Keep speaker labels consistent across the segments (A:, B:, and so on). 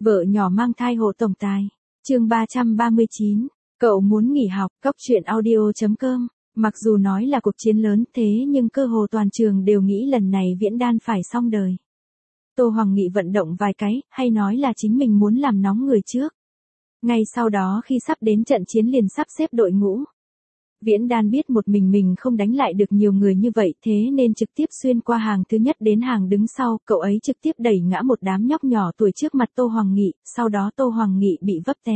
A: Vợ nhỏ mang thai hộ tổng tài. Chương 339. Cậu muốn nghỉ học. Cốc truyện audio.com. Mặc dù nói là cuộc chiến lớn thế nhưng cơ hồ toàn trường đều nghĩ lần này Viễn Đan phải xong đời. Tô Hoàng Nghị vận động vài cái, hay nói là chính mình muốn làm nóng người trước. Ngay sau đó khi sắp đến trận chiến liền sắp xếp đội ngũ. Viễn Đan biết một mình không đánh lại được nhiều người như vậy thế nên trực tiếp xuyên qua hàng thứ nhất đến hàng đứng sau, cậu ấy trực tiếp đẩy ngã một đám nhóc nhỏ tuổi trước mặt Tô Hoàng Nghị, sau đó Tô Hoàng Nghị bị vấp té.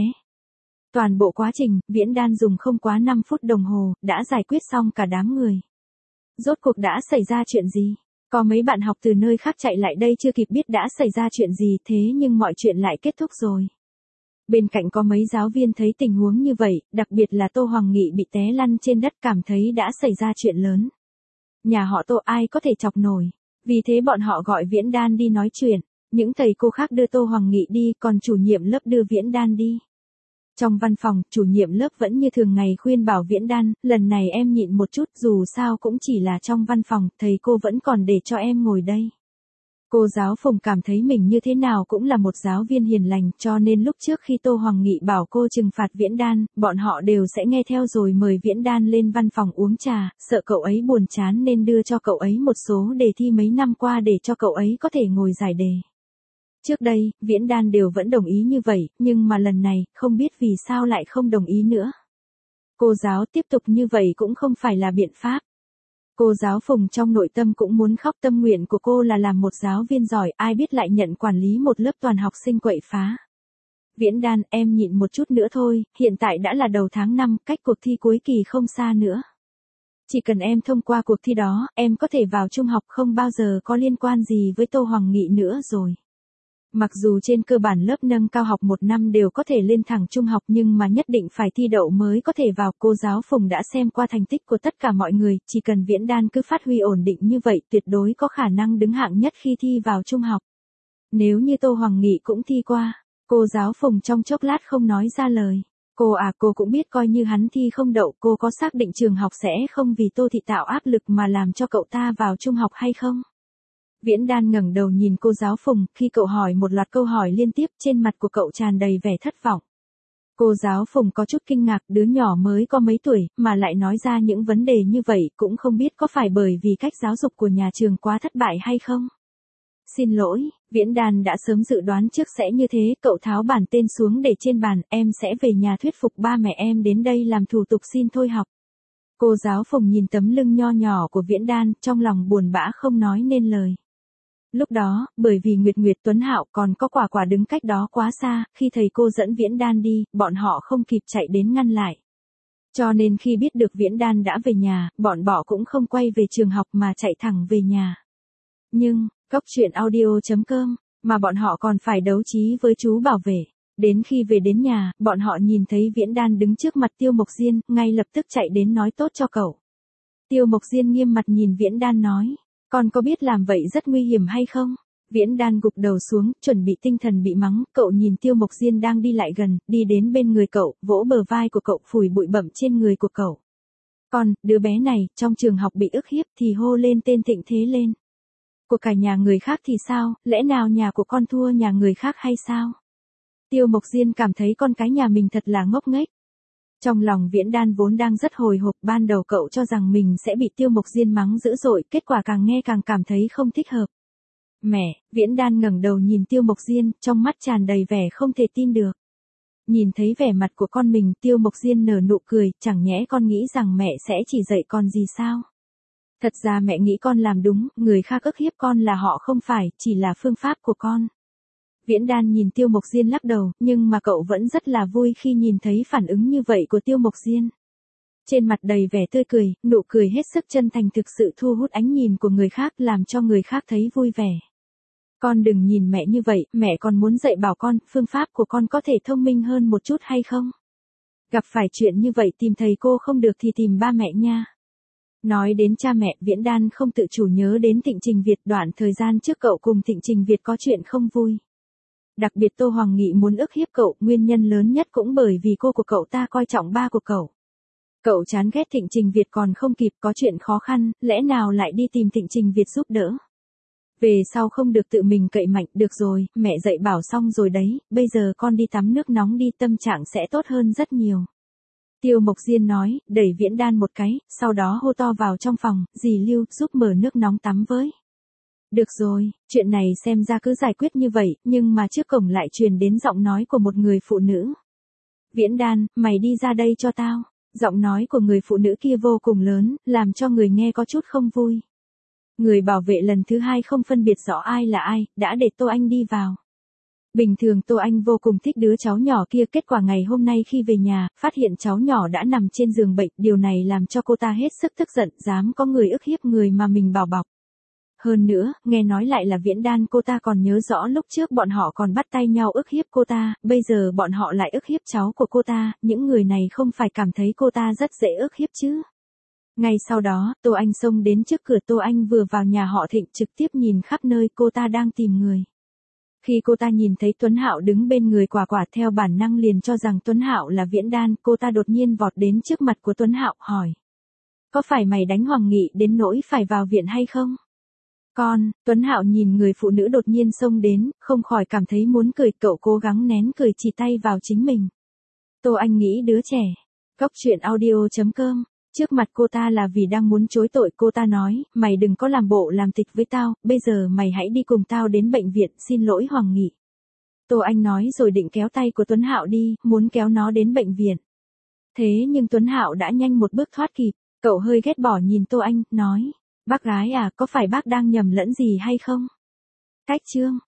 A: Toàn bộ quá trình, Viễn Đan dùng không quá 5 phút đồng hồ, đã giải quyết xong cả đám người. Rốt cuộc đã xảy ra chuyện gì? Có mấy bạn học từ nơi khác chạy lại đây chưa kịp biết đã xảy ra chuyện gì thế nhưng mọi chuyện lại kết thúc rồi. Bên cạnh có mấy giáo viên thấy tình huống như vậy, đặc biệt là Tô Hoàng Nghị bị té lăn trên đất cảm thấy đã xảy ra chuyện lớn. Nhà họ Tô ai có thể chọc nổi, vì thế bọn họ gọi Viễn Đan đi nói chuyện, những thầy cô khác đưa Tô Hoàng Nghị đi còn chủ nhiệm lớp đưa Viễn Đan đi. Trong văn phòng, chủ nhiệm lớp vẫn như thường ngày khuyên bảo Viễn Đan, lần này em nhịn một chút dù sao cũng chỉ là trong văn phòng, thầy cô vẫn còn để cho em ngồi đây. Cô giáo Phùng cảm thấy mình như thế nào cũng là một giáo viên hiền lành cho nên lúc trước khi Tô Hoàng Nghị bảo cô trừng phạt Viễn Đan, bọn họ đều sẽ nghe theo rồi mời Viễn Đan lên văn phòng uống trà, sợ cậu ấy buồn chán nên đưa cho cậu ấy một số đề thi mấy năm qua để cho cậu ấy có thể ngồi giải đề. Trước đây, Viễn Đan đều vẫn đồng ý như vậy, nhưng mà lần này, không biết vì sao lại không đồng ý nữa. Cô giáo tiếp tục như vậy cũng không phải là biện pháp. Cô giáo Phùng trong nội tâm cũng muốn khóc, tâm nguyện của cô là làm một giáo viên giỏi, ai biết lại nhận quản lý một lớp toàn học sinh quậy phá. Viễn Đan, em nhịn một chút nữa thôi, hiện tại đã là đầu tháng 5, cách cuộc thi cuối kỳ không xa nữa. Chỉ cần em thông qua cuộc thi đó, em có thể vào trung học không bao giờ có liên quan gì với Tô Hoàng Nghị nữa rồi. Mặc dù trên cơ bản lớp nâng cao học 1 năm đều có thể lên thẳng trung học nhưng mà nhất định phải thi đậu mới có thể vào. Cô giáo Phùng đã xem qua thành tích của tất cả mọi người, chỉ cần Viễn Đan cứ phát huy ổn định như vậy tuyệt đối có khả năng đứng hạng nhất khi thi vào trung học. Nếu như Tô Hoàng Nghị cũng thi qua, cô giáo Phùng trong chốc lát không nói ra lời. Cô cũng biết coi như hắn thi không đậu cô có xác định trường học sẽ không vì Tô Thị tạo áp lực mà làm cho cậu ta vào trung học hay không? Viễn Đan ngẩng đầu nhìn cô giáo Phùng, khi cậu hỏi một loạt câu hỏi liên tiếp trên mặt của cậu tràn đầy vẻ thất vọng. Cô giáo Phùng có chút kinh ngạc, đứa nhỏ mới có mấy tuổi mà lại nói ra những vấn đề như vậy, cũng không biết có phải bởi vì cách giáo dục của nhà trường quá thất bại hay không. Xin lỗi, Viễn Đan đã sớm dự đoán trước sẽ như thế, cậu tháo bản tên xuống để trên bàn, em sẽ về nhà thuyết phục ba mẹ em đến đây làm thủ tục xin thôi học. Cô giáo Phùng nhìn tấm lưng nho nhỏ của Viễn Đan, trong lòng buồn bã không nói nên lời. Lúc đó, bởi vì Nguyệt Tuấn Hạo còn có Quả đứng cách đó quá xa, khi thầy cô dẫn Viễn Đan đi, bọn họ không kịp chạy đến ngăn lại. Cho nên khi biết được Viễn Đan đã về nhà, bọn họ cũng không quay về trường học mà chạy thẳng về nhà. Nhưng, Cốc truyện audio.com, mà bọn họ còn phải đấu trí với chú bảo vệ. Đến khi về đến nhà, bọn họ nhìn thấy Viễn Đan đứng trước mặt Tiêu Mộc Diên, ngay lập tức chạy đến nói tốt cho cậu. Tiêu Mộc Diên nghiêm mặt nhìn Viễn Đan nói. Con có biết làm vậy rất nguy hiểm hay không? Viễn Đan gục đầu xuống, chuẩn bị tinh thần bị mắng, cậu nhìn Tiêu Mộc Diên đang đi lại gần, đi đến bên người cậu, vỗ bờ vai của cậu, phủi bụi bặm trên người của cậu. Con, đứa bé này, trong trường học bị ức hiếp thì hô lên tên Thịnh Thế lên. Của cả nhà người khác thì sao, lẽ nào nhà của con thua nhà người khác hay sao? Tiêu Mộc Diên cảm thấy con cái nhà mình thật là ngốc nghếch. Trong lòng Viễn Đan vốn đang rất hồi hộp, ban đầu cậu cho rằng mình sẽ bị Tiêu Mộc Diên mắng dữ dội, kết quả càng nghe càng cảm thấy không thích hợp. Mẹ, Viễn Đan ngẩng đầu nhìn Tiêu Mộc Diên, trong mắt tràn đầy vẻ không thể tin được. Nhìn thấy vẻ mặt của con mình, Tiêu Mộc Diên nở nụ cười, chẳng nhẽ con nghĩ rằng mẹ sẽ chỉ dạy con gì sao? Thật ra mẹ nghĩ con làm đúng, người khác ức hiếp con là họ không phải, chỉ là phương pháp của con. Viễn Đan nhìn Tiêu Mộc Diên lắc đầu, nhưng mà cậu vẫn rất là vui khi nhìn thấy phản ứng như vậy của Tiêu Mộc Diên. Trên mặt đầy vẻ tươi cười, nụ cười hết sức chân thành thực sự thu hút ánh nhìn của người khác làm cho người khác thấy vui vẻ. Con đừng nhìn mẹ như vậy, mẹ còn muốn dạy bảo con, phương pháp của con có thể thông minh hơn một chút hay không? Gặp phải chuyện như vậy tìm thầy cô không được thì tìm ba mẹ nha. Nói đến cha mẹ, Viễn Đan không tự chủ nhớ đến Thịnh Trình Việt, đoạn thời gian trước cậu cùng Thịnh Trình Việt có chuyện không vui. Đặc biệt Tô Hoàng Nghị muốn ức hiếp cậu, nguyên nhân lớn nhất cũng bởi vì cô của cậu ta coi trọng ba của cậu. Cậu chán ghét Thịnh Trình Việt còn không kịp, có chuyện khó khăn, lẽ nào lại đi tìm Thịnh Trình Việt giúp đỡ. Về sau không được tự mình cậy mạnh, được rồi, mẹ dạy bảo xong rồi đấy, bây giờ con đi tắm nước nóng đi, tâm trạng sẽ tốt hơn rất nhiều. Tiêu Mộc Diên nói, đẩy Viễn Đan một cái, sau đó hô to vào trong phòng, dì Lưu, giúp mở nước nóng tắm với. Được rồi, chuyện này xem ra cứ giải quyết như vậy, nhưng mà trước cổng lại truyền đến giọng nói của một người phụ nữ. Viễn Đan, mày đi ra đây cho tao. Giọng nói của người phụ nữ kia vô cùng lớn, làm cho người nghe có chút không vui. Người bảo vệ lần thứ hai không phân biệt rõ ai là ai, đã để Tô Anh đi vào. Bình thường Tô Anh vô cùng thích đứa cháu nhỏ kia, kết quả ngày hôm nay khi về nhà, phát hiện cháu nhỏ đã nằm trên giường bệnh, điều này làm cho cô ta hết sức tức giận, dám có người ức hiếp người mà mình bảo bọc. Hơn nữa, nghe nói lại là Viễn Đan, cô ta còn nhớ rõ lúc trước bọn họ còn bắt tay nhau ức hiếp cô ta, bây giờ bọn họ lại ức hiếp cháu của cô ta, những người này không phải cảm thấy cô ta rất dễ ức hiếp chứ. Ngay sau đó, Tô Anh xông đến trước cửa. Tô Anh vừa vào nhà họ Thịnh trực tiếp nhìn khắp nơi, cô ta đang tìm người. Khi cô ta nhìn thấy Tuấn Hạo đứng bên người Quả Quả, theo bản năng liền cho rằng Tuấn Hạo là Viễn Đan, cô ta đột nhiên vọt đến trước mặt của Tuấn Hạo, hỏi. Có phải mày đánh Hoàng Nghị đến nỗi phải vào viện hay không? Tuấn Hạo nhìn người phụ nữ đột nhiên xông đến, không khỏi cảm thấy muốn cười, cậu cố gắng nén cười, chỉ tay vào chính mình. Tô Anh nghĩ đứa trẻ. Cóc truyện audio.com. Trước mặt cô ta là vì đang muốn chối tội, cô ta nói, mày đừng có làm bộ làm tịch với tao, bây giờ mày hãy đi cùng tao đến bệnh viện, xin lỗi Hoàng Nghị. Tô Anh nói rồi định kéo tay của Tuấn Hạo đi, muốn kéo nó đến bệnh viện. Thế nhưng Tuấn Hạo đã nhanh một bước thoát kịp, cậu hơi ghét bỏ nhìn Tô Anh, nói, bác gái à, có phải bác đang nhầm lẫn gì hay không? Cách chương.